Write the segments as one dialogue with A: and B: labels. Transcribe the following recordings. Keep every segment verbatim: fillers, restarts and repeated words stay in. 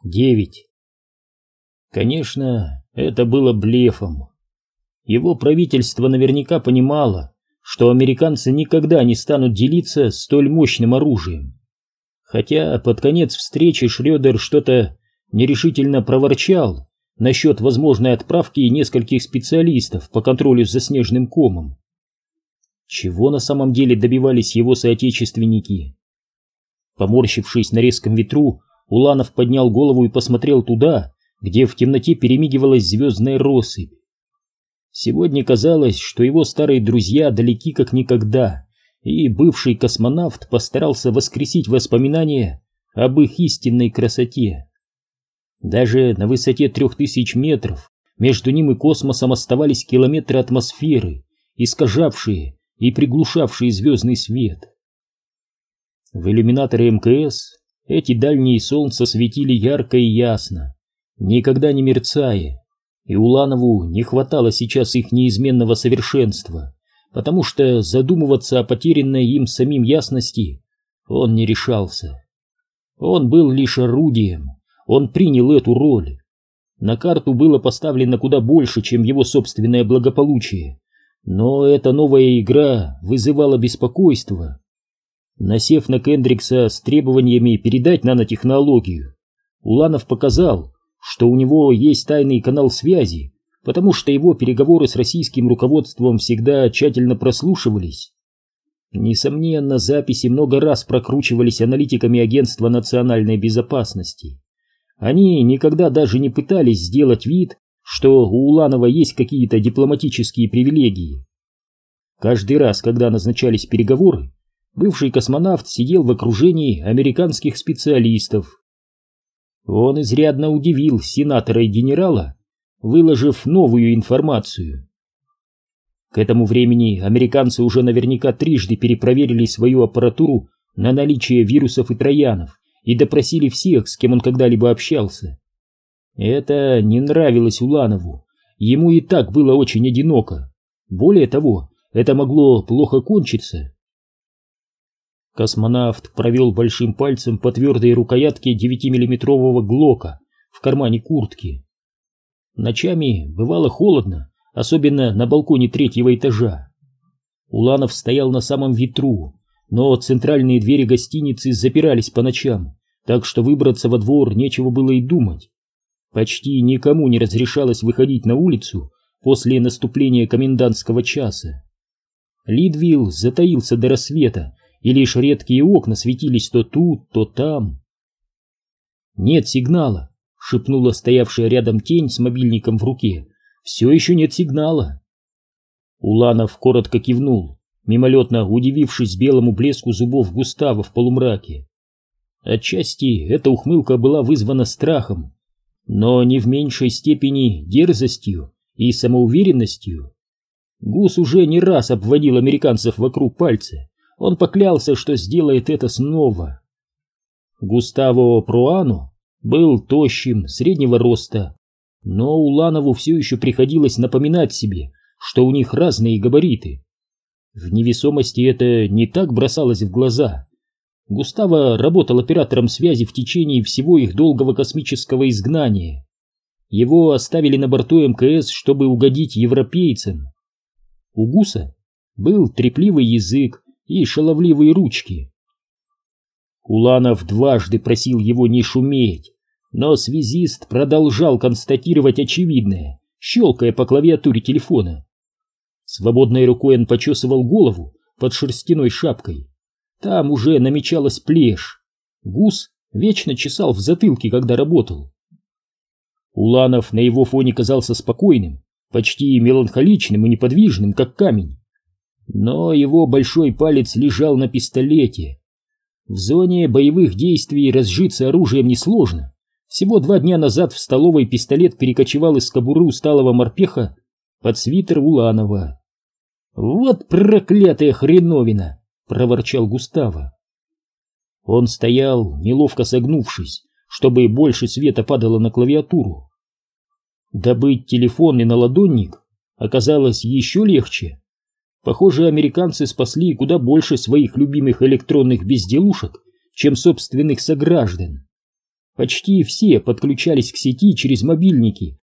A: девять. Конечно, это было блефом. Его правительство наверняка понимало, что американцы никогда не станут делиться столь мощным оружием. Хотя под конец встречи Шрёдер что-то нерешительно проворчал насчет возможной отправки нескольких специалистов по контролю за снежным комом. Чего на самом деле добивались его соотечественники? Поморщившись на резком ветру, Уланов поднял голову и посмотрел туда, где в темноте перемигивалась звездная россыпь. Сегодня казалось, что его старые друзья далеки как никогда, и бывший космонавт постарался воскресить воспоминания об их истинной красоте. Даже на высоте трех тысяч метров между ним и космосом оставались километры атмосферы, искажавшие и приглушавшие звездный свет. В иллюминаторы эм ка эс эти дальние солнца светили ярко и ясно, никогда не мерцая, и Уланову не хватало сейчас их неизменного совершенства, потому что задумываться о потерянной им самим ясности он не решался. Он был лишь орудием, он принял эту роль. На карту было поставлено куда больше, чем его собственное благополучие, но эта новая игра вызывала беспокойство. Насев на Кендрикса с требованиями передать нанотехнологию, Уланов показал, что у него есть тайный канал связи, потому что его переговоры с российским руководством всегда тщательно прослушивались. Несомненно, записи много раз прокручивались аналитиками Агентства национальной безопасности. Они никогда даже не пытались сделать вид, что у Уланова есть какие-то дипломатические привилегии. Каждый раз, когда назначались переговоры, бывший космонавт сидел в окружении американских специалистов. Он изрядно удивил сенатора и генерала, выложив новую информацию. К этому времени американцы уже наверняка трижды перепроверили свою аппаратуру на наличие вирусов и троянов и допросили всех, с кем он когда-либо общался. Это не нравилось Уланову, ему и так было очень одиноко. Более того, это могло плохо кончиться. Космонавт провел большим пальцем по твердой рукоятке девятимиллиметрового глока в кармане куртки. Ночами бывало холодно, особенно на балконе третьего этажа. Уланов стоял на самом ветру, но центральные двери гостиницы запирались по ночам, так что выбраться во двор нечего было и думать. Почти никому не разрешалось выходить на улицу после наступления комендантского часа. Лидвилл затаился до рассвета, и лишь редкие окна светились то тут, то там. «Нет сигнала», — шепнула стоявшая рядом тень с мобильником в руке. «Все еще нет сигнала». Уланов коротко кивнул, мимолетно удивившись белому блеску зубов Густава в полумраке. Отчасти эта ухмылка была вызвана страхом, но не в меньшей степени дерзостью и самоуверенностью. Гус уже не раз обводил американцев вокруг пальца. Он поклялся, что сделает это снова. Густаво Пруано был тощим, среднего роста, но Уланову все еще приходилось напоминать себе, что у них разные габариты. В невесомости это не так бросалось в глаза. Густаво работал оператором связи в течение всего их долгого космического изгнания. Его оставили на борту эм ка эс, чтобы угодить европейцам. У Гуса был трепливый язык и шаловливые ручки. Уланов дважды просил его не шуметь, но связист продолжал констатировать очевидное, щелкая по клавиатуре телефона. Свободной рукой он почесывал голову под шерстяной шапкой. Там уже намечалась плешь. Гус вечно чесал в затылке, когда работал. Уланов на его фоне казался спокойным, почти меланхоличным и неподвижным, как камень. Но его большой палец лежал на пистолете. В зоне боевых действий разжиться оружием несложно. Всего два дня назад в столовой пистолет перекочевал из кобуры усталого морпеха под свитер Уланова. «Вот проклятая хреновина!» — проворчал Густаво. Он стоял, неловко согнувшись, чтобы больше света падало на клавиатуру. Добыть телефон и наладонник оказалось еще легче. Похоже, американцы спасли куда больше своих любимых электронных безделушек, чем собственных сограждан. почти все подключались к сети через мобильники.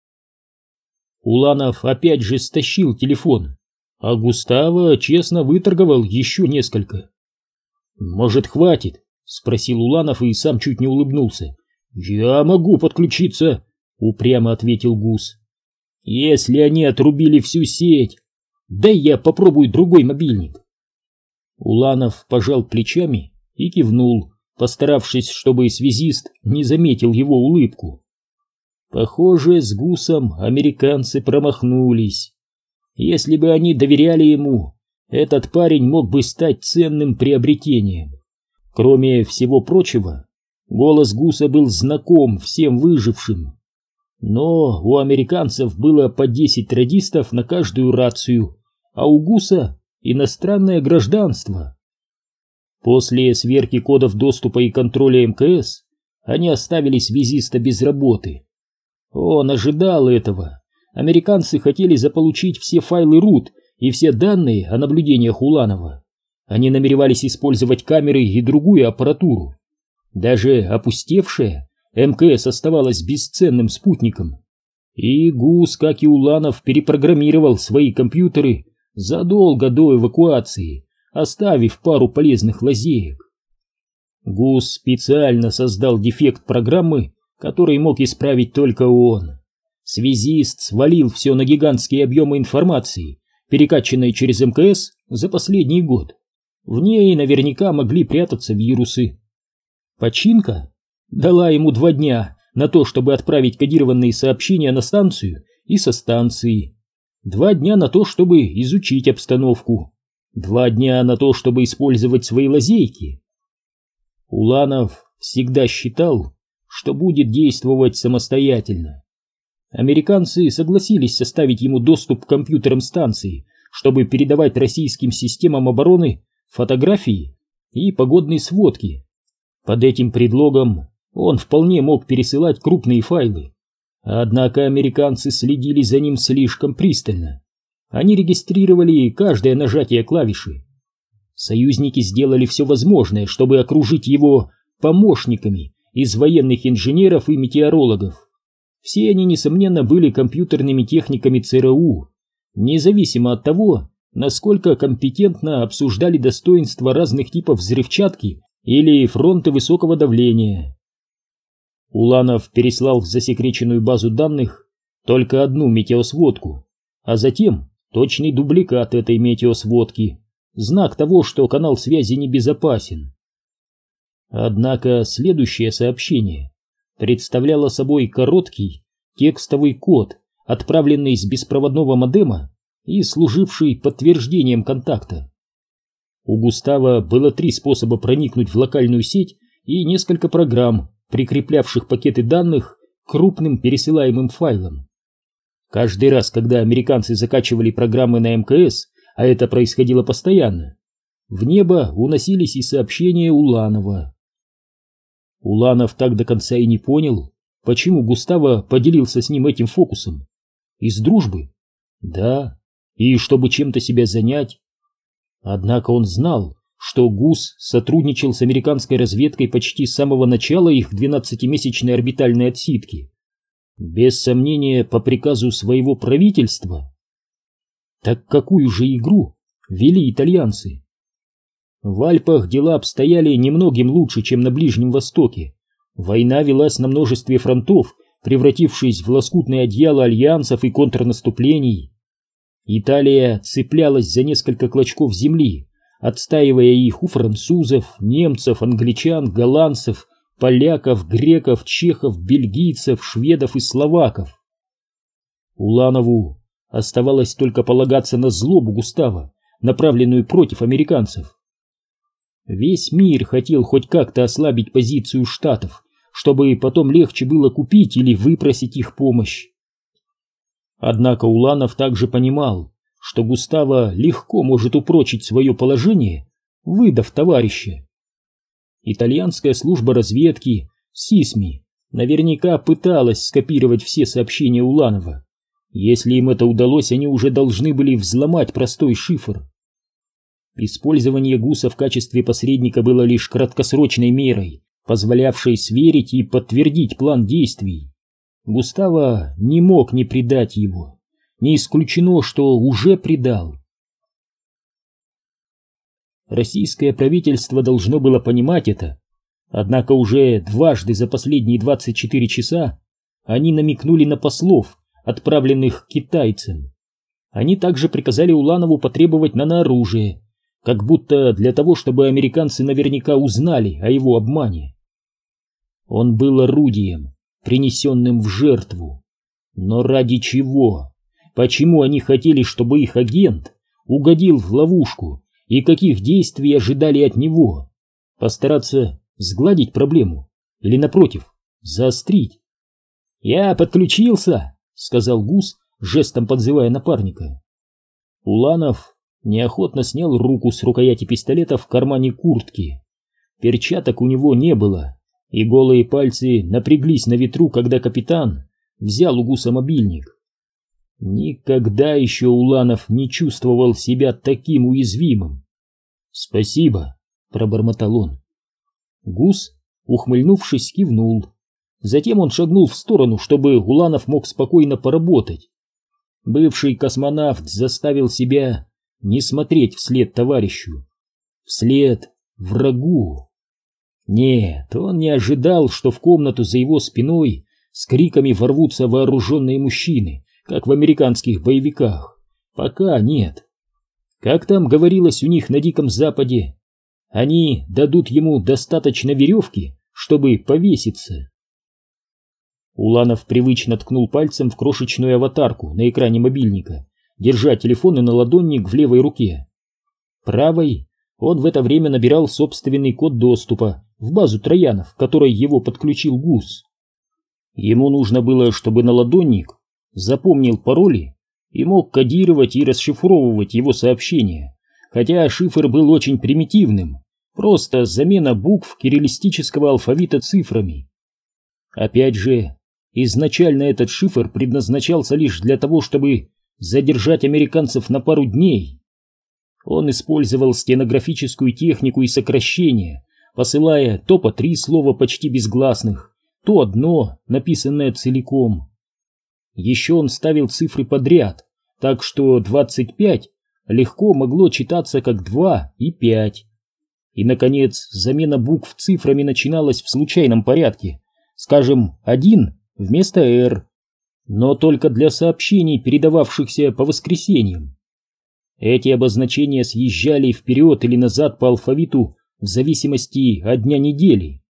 A: Уланов опять же стащил телефон, а Густаво честно выторговал еще несколько. «Может, хватит?» — спросил Уланов и сам чуть не улыбнулся. «Я могу подключиться», — упрямо ответил Гус. «Если они отрубили всю сеть, дай я попробую другой мобильник». Уланов пожал плечами и кивнул, постаравшись, чтобы связист не заметил его улыбку. Похоже, с Гусом американцы промахнулись. Если бы они доверяли ему, этот парень мог бы стать ценным приобретением. Кроме всего прочего, голос Гуса был знаком всем выжившим. Но у американцев было по десять радистов на каждую рацию, а у Гуса иностранное гражданство. После сверки кодов доступа и контроля МКС они оставили связиста без работы. Он ожидал этого. Американцы хотели заполучить все файлы рут и все данные о наблюдениях Уланова. Они намеревались использовать камеры и другую аппаратуру. Даже опустевшая МКС оставалась бесценным спутником. И Гус, как и Уланов, перепрограммировал свои компьютеры задолго до эвакуации, оставив пару полезных лазеек. Гус специально создал дефект программы, который мог исправить только он. Связист свалил все на гигантские объемы информации, перекачанной через МКС за последний год. В ней наверняка могли прятаться вирусы. Починка дала ему два дня на то, чтобы отправить кодированные сообщения на станцию и со станции. Два дня на то, чтобы изучить обстановку. Два дня на то, чтобы использовать свои лазейки. Уланов всегда считал, что будет действовать самостоятельно. Американцы согласились составить ему доступ к компьютерам станции, чтобы передавать российским системам обороны фотографии и погодные сводки. Под этим предлогом он вполне мог пересылать крупные файлы. Однако американцы следили за ним слишком пристально. Они регистрировали каждое нажатие клавиши. Союзники сделали все возможное, чтобы окружить его помощниками из военных инженеров и метеорологов. Все они, несомненно, были компьютерными техниками ЦРУ, независимо от того, насколько компетентно обсуждали достоинства разных типов взрывчатки или фронты высокого давления. Уланов переслал в засекреченную базу данных только одну метеосводку, а затем точный дубликат этой метеосводки, знак того, что канал связи небезопасен. Однако следующее сообщение представляло собой короткий текстовый код, отправленный с беспроводного модема и служивший подтверждением контакта. У Густава было три способа проникнуть в локальную сеть и несколько программ, прикреплявших пакеты данных к крупным пересылаемым файлам. Каждый раз, когда американцы закачивали программы на МКС, а это происходило постоянно, в небо уносились и сообщения Уланова. Уланов так до конца и не понял, почему Густаво поделился с ним этим фокусом. Из дружбы? Да, и чтобы чем-то себя занять. Однако он знал, что Гус сотрудничал с американской разведкой почти с самого начала их двенадцатимесячной орбитальной отсидки. Без сомнения, по приказу своего правительства. Так какую же игру вели итальянцы? В Альпах дела обстояли немногим лучше, чем на Ближнем Востоке. Война велась на множестве фронтов, превратившись в лоскутное одеяло альянсов и контрнаступлений. Италия цеплялась за несколько клочков земли, отстаивая их у французов, немцев, англичан, голландцев, поляков, греков, чехов, бельгийцев, шведов и словаков. Уланову оставалось только полагаться на злобу Густава, направленную против американцев. Весь мир хотел хоть как-то ослабить позицию Штатов, чтобы потом легче было купить или выпросить их помощь. Однако Уланов также понимал, что Густаво легко может упрочить свое положение, выдав товарища. Итальянская служба разведки, СИСМИ, наверняка пыталась скопировать все сообщения Уланова. Если им это удалось, они уже должны были взломать простой шифр. Использование Гуса в качестве посредника было лишь краткосрочной мерой, позволявшей сверить и подтвердить план действий. Густаво не мог не предать его, не исключено, что уже предал. Российское правительство должно было понимать это, однако уже дважды за последние двадцать четыре часа они намекнули на послов, отправленных к китайцам. Они также приказали Уланову потребовать нанооружие, как будто для того, чтобы американцы наверняка узнали о его обмане. Он был орудием, принесенным в жертву. Но ради чего? Почему они хотели, чтобы их агент угодил в ловушку, и каких действий ожидали от него? Постараться сгладить проблему или, напротив, заострить? «Я подключился», — сказал Гус, жестом подзывая напарника. Уланов неохотно снял руку с рукояти пистолета в кармане куртки. Перчаток у него не было, и голые пальцы напряглись на ветру, когда капитан взял у Гуса мобильник. Никогда еще Уланов не чувствовал себя таким уязвимым. «Спасибо», — пробормотал он. Гус, ухмыльнувшись, кивнул. Затем он шагнул в сторону, чтобы Уланов мог спокойно поработать. Бывший космонавт заставил себя не смотреть вслед товарищу, вслед врагу. Нет, он не ожидал, что в комнату за его спиной с криками ворвутся вооруженные мужчины, как в американских боевиках. Пока нет. Как там говорилось у них на Диком Западе, они дадут ему достаточно веревки, чтобы повеситься. Уланов привычно ткнул пальцем в крошечную аватарку на экране мобильника, держа телефон и наладонник в левой руке. Правой он в это время набирал собственный код доступа в базу троянов, к которой его подключил Гус. Ему нужно было, чтобы наладонник запомнил пароли и мог кодировать и расшифровывать его сообщения, хотя шифр был очень примитивным, просто замена букв кириллистического алфавита цифрами. Опять же, изначально этот шифр предназначался лишь для того, чтобы задержать американцев на пару дней. Он использовал стенографическую технику и сокращения, посылая то по три слова почти безгласных, то одно, написанное целиком. Еще он ставил цифры подряд, так что двадцать пять легко могло читаться как два и пять. И, наконец, замена букв цифрами начиналась в случайном порядке, скажем, один вместо «Р», но только для сообщений, передававшихся по воскресеньям. Эти обозначения съезжали вперед или назад по алфавиту в зависимости от дня недели.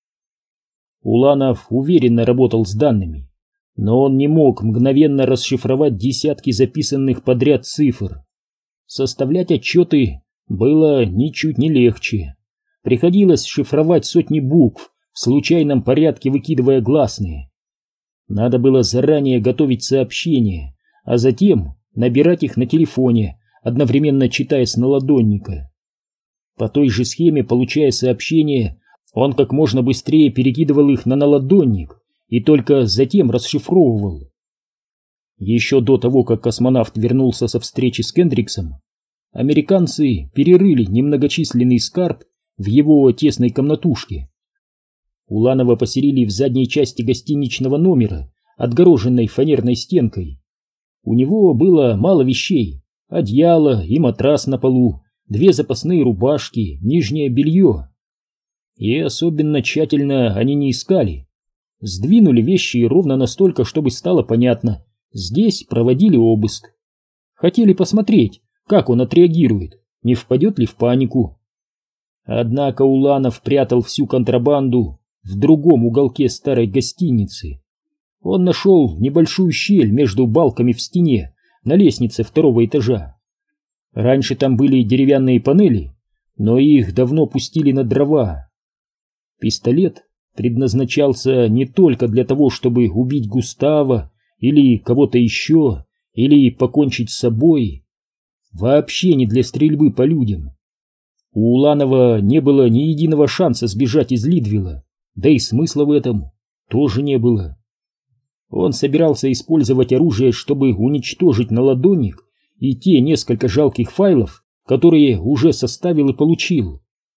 A: Уланов уверенно работал с данными, но он не мог мгновенно расшифровать десятки записанных подряд цифр. Составлять отчеты было ничуть не легче. Приходилось шифровать сотни букв, в случайном порядке выкидывая гласные. Надо было заранее готовить сообщения, а затем набирать их на телефоне, одновременно читая с наладонника. По той же схеме, получая сообщения, он как можно быстрее перекидывал их на наладонник и только затем расшифровывал. Еще до того, как космонавт вернулся со встречи с Кендриксом, американцы перерыли немногочисленный скарб в его тесной комнатушке. Уланова поселили в задней части гостиничного номера, отгороженной фанерной стенкой. У него было мало вещей: одеяло и матрас на полу, две запасные рубашки, нижнее белье. И особенно тщательно они не искали. Сдвинули вещи ровно настолько, чтобы стало понятно: здесь проводили обыск. Хотели посмотреть, как он отреагирует, не впадет ли в панику. Однако Уланов прятал всю контрабанду в другом уголке старой гостиницы. Он нашел небольшую щель между балками в стене на лестнице второго этажа. Раньше там были деревянные панели, но их давно пустили на дрова. Пистолет предназначался не только для того, чтобы убить Густава или кого-то еще, или покончить с собой. Вообще не для стрельбы по людям. У Уланова не было ни единого шанса сбежать из Лидвилла, да и смысла в этом тоже не было. Он собирался использовать оружие, чтобы уничтожить наладонник и те несколько жалких файлов, которые уже составил и получил.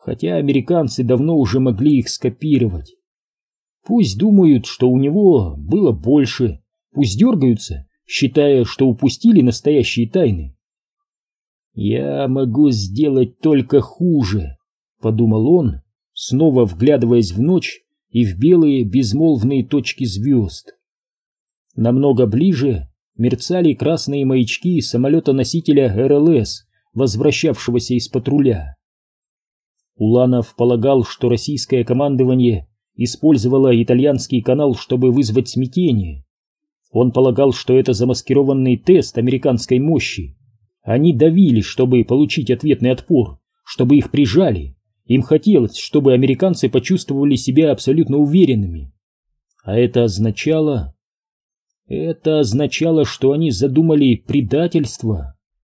A: хотя американцы давно уже могли их скопировать. Пусть думают, что у него было больше, пусть дергаются, считая, что упустили настоящие тайны. «Я могу сделать только хуже», — подумал он, снова вглядываясь в ночь и в белые безмолвные точки звезд. Намного ближе мерцали красные маячки самолета-носителя эр эл эс, возвращавшегося из патруля. Уланов полагал, что российское командование использовало итальянский канал, чтобы вызвать смятение. Он полагал, что это замаскированный тест американской мощи. Они давили, чтобы получить ответный отпор, чтобы их прижали. Им хотелось, чтобы американцы почувствовали себя абсолютно уверенными. А это означало... Это означало, что они задумали предательство.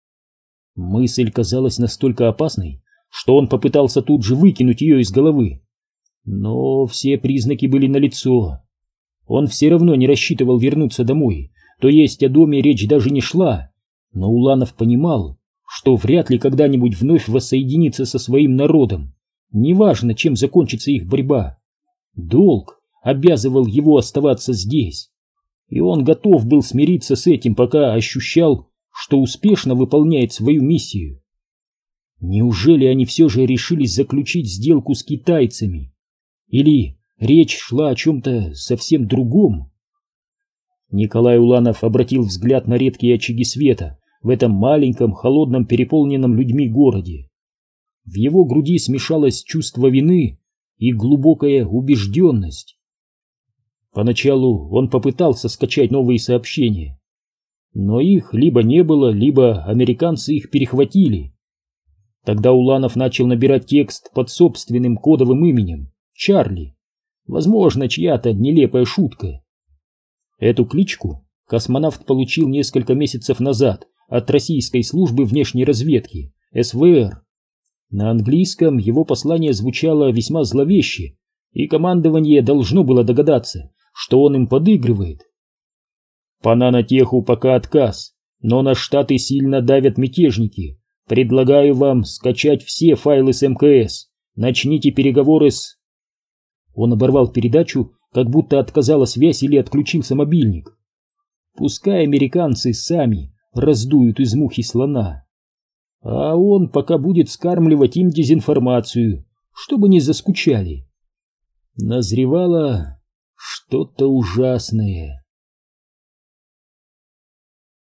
A: Мысль казалась настолько опасной, что он попытался тут же выкинуть ее из головы. Но все признаки были налицо. Он все равно не рассчитывал вернуться домой, то есть о доме речь даже не шла, но Уланов понимал, что вряд ли когда-нибудь вновь воссоединится со своим народом, неважно, чем закончится их борьба. Долг обязывал его оставаться здесь, и он готов был смириться с этим, пока ощущал, что успешно выполняет свою миссию. Неужели они все же решились заключить сделку с китайцами? Или речь шла о чем-то совсем другом? Николай Уланов обратил взгляд на редкие очаги света в этом маленьком, холодном, переполненном людьми городе. В его груди смешалось чувство вины и глубокая убежденность. Поначалу он попытался скачать новые сообщения, но их либо не было, либо американцы их перехватили. Тогда Уланов начал набирать текст под собственным кодовым именем — Чарли. Возможно, чья-то нелепая шутка. Эту кличку космонавт получил несколько месяцев назад от российской службы внешней разведки, эс вэ эр. На английском его послание звучало весьма зловеще, и командование должно было догадаться, что он им подыгрывает. По нанотеху пока отказ, но на Штаты сильно давят мятежники. Предлагаю вам скачать все файлы с эм ка эс. Начните переговоры с... Он оборвал передачу, как будто отказала связь или отключился мобильник. Пускай американцы сами раздуют из мухи слона. А он пока будет скармливать им дезинформацию, чтобы не заскучали. Назревало что-то ужасное.